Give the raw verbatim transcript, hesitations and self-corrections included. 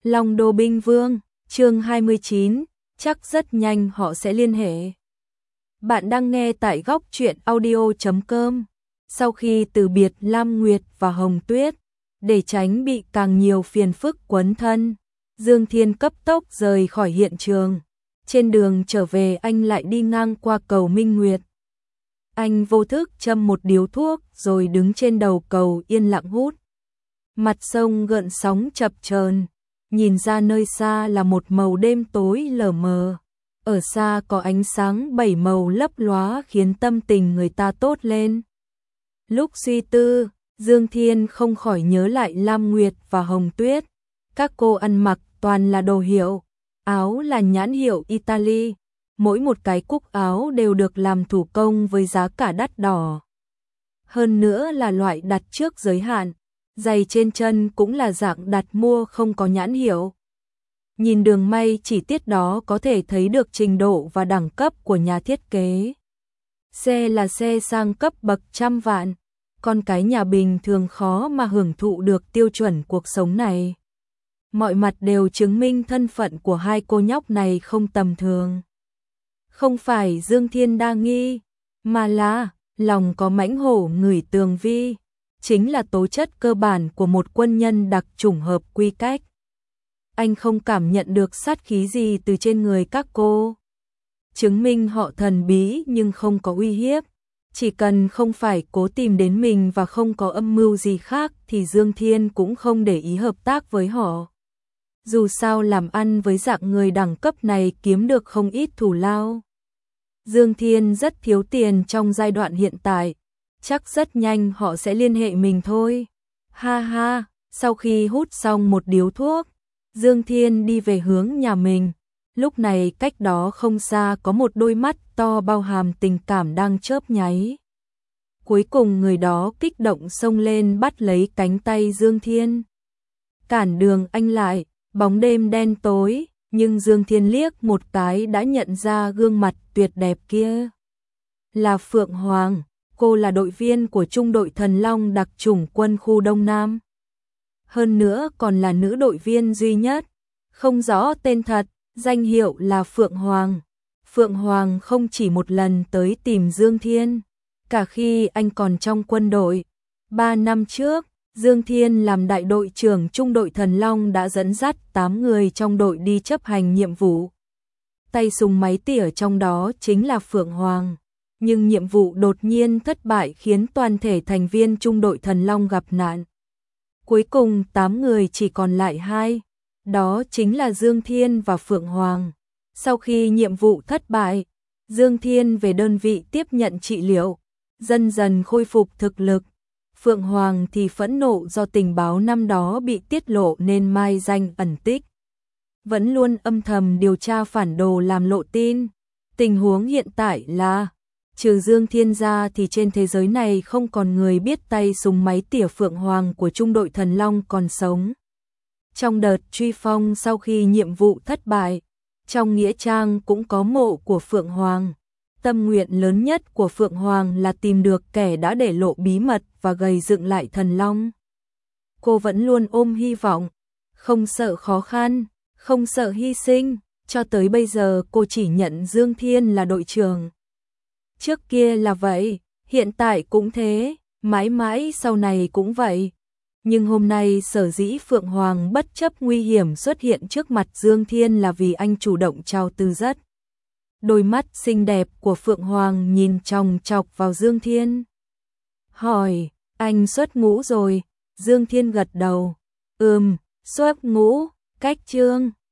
Long Đô Binh Vương, chương hai mươi chín, chắc rất nhanh họ sẽ liên hệ. Bạn đang nghe tại góc truyện audio chấm com. Sau khi từ biệt Lam Nguyệt và Hồng Tuyết, để tránh bị càng nhiều phiền phức quấn thân, Dương Thiên cấp tốc rời khỏi hiện trường. Trên đường trở về anh lại đi ngang qua cầu Minh Nguyệt. Anh vô thức châm một điếu thuốc rồi đứng trên đầu cầu yên lặng hút. Mặt sông gợn sóng chập chờn, nhìn ra nơi xa là một màu đêm tối lờ mờ. Ở xa có ánh sáng bảy màu lấp lóa khiến tâm tình người ta tốt lên. Lúc suy tư, Dương Thiên không khỏi nhớ lại Lam Nguyệt và Hồng Tuyết. Các cô ăn mặc toàn là đồ hiệu, áo là nhãn hiệu Italy. Mỗi một cái cúc áo đều được làm thủ công với giá cả đắt đỏ. Hơn nữa là loại đặt trước giới hạn, giày trên chân cũng là dạng đặt mua không có nhãn hiệu. Nhìn đường may chỉ tiết đó có thể thấy được trình độ và đẳng cấp của nhà thiết kế. Xe là xe sang cấp bậc trăm vạn, con cái nhà bình thường khó mà hưởng thụ được tiêu chuẩn cuộc sống này. Mọi mặt đều chứng minh thân phận của hai cô nhóc này không tầm thường. Không phải Dương Thiên đa nghi, mà là lòng có mãnh hổ ngửi tường vi, chính là tố chất cơ bản của một quân nhân đặc chủng hợp quy cách. Anh không cảm nhận được sát khí gì từ trên người các cô. Chứng minh họ thần bí nhưng không có uy hiếp. Chỉ cần không phải cố tìm đến mình và không có âm mưu gì khác thì Dương Thiên cũng không để ý hợp tác với họ. Dù sao làm ăn với dạng người đẳng cấp này kiếm được không ít thù lao. Dương Thiên rất thiếu tiền trong giai đoạn hiện tại, chắc rất nhanh họ sẽ liên hệ mình thôi. Ha ha, sau khi hút xong một điếu thuốc, Dương Thiên đi về hướng nhà mình. Lúc này cách đó không xa có một đôi mắt to bao hàm tình cảm đang chớp nháy. Cuối cùng người đó kích động xông lên bắt lấy cánh tay Dương Thiên. Cản đường anh lại, bóng đêm đen tối, nhưng Dương Thiên liếc một cái đã nhận ra gương mặt tuyệt đẹp kia. Là Phượng Hoàng, cô là đội viên của trung đội Thần Long đặc chủng quân khu Đông Nam. Hơn nữa còn là nữ đội viên duy nhất, không rõ tên thật, danh hiệu là Phượng Hoàng. Phượng Hoàng không chỉ một lần tới tìm Dương Thiên, cả khi anh còn trong quân đội. Ba năm trước, Dương Thiên làm đại đội trưởng trung đội Thần Long đã dẫn dắt tám người trong đội đi chấp hành nhiệm vụ. Tay súng máy tỉa trong đó chính là Phượng Hoàng. Nhưng nhiệm vụ đột nhiên thất bại khiến toàn thể thành viên trung đội Thần Long gặp nạn. Cuối cùng tám người chỉ còn lại hai, đó chính là Dương Thiên và Phượng Hoàng. Sau khi nhiệm vụ thất bại, Dương Thiên về đơn vị tiếp nhận trị liệu, dần dần khôi phục thực lực. Phượng Hoàng thì phẫn nộ do tình báo năm đó bị tiết lộ nên mai danh ẩn tích. Vẫn luôn âm thầm điều tra phản đồ làm lộ tin. Tình huống hiện tại là, trừ Dương Thiên ra thì trên thế giới này không còn người biết tay súng máy tỉa Phượng Hoàng của trung đội Thần Long còn sống. Trong đợt truy phong sau khi nhiệm vụ thất bại, trong nghĩa trang cũng có mộ của Phượng Hoàng. Tâm nguyện lớn nhất của Phượng Hoàng là tìm được kẻ đã để lộ bí mật và gầy dựng lại Thần Long. Cô vẫn luôn ôm hy vọng, không sợ khó khăn, không sợ hy sinh, cho tới bây giờ cô chỉ nhận Dương Thiên là đội trưởng. Trước kia là vậy, hiện tại cũng thế, mãi mãi sau này cũng vậy. Nhưng hôm nay sở dĩ Phượng Hoàng bất chấp nguy hiểm xuất hiện trước mặt Dương Thiên là vì anh chủ động chào từ rất. Đôi mắt xinh đẹp của Phượng Hoàng nhìn chòng chọc vào Dương Thiên. Hỏi, anh xuất ngũ rồi? Dương Thiên gật đầu. Ừm, xuất ngũ, cách chương.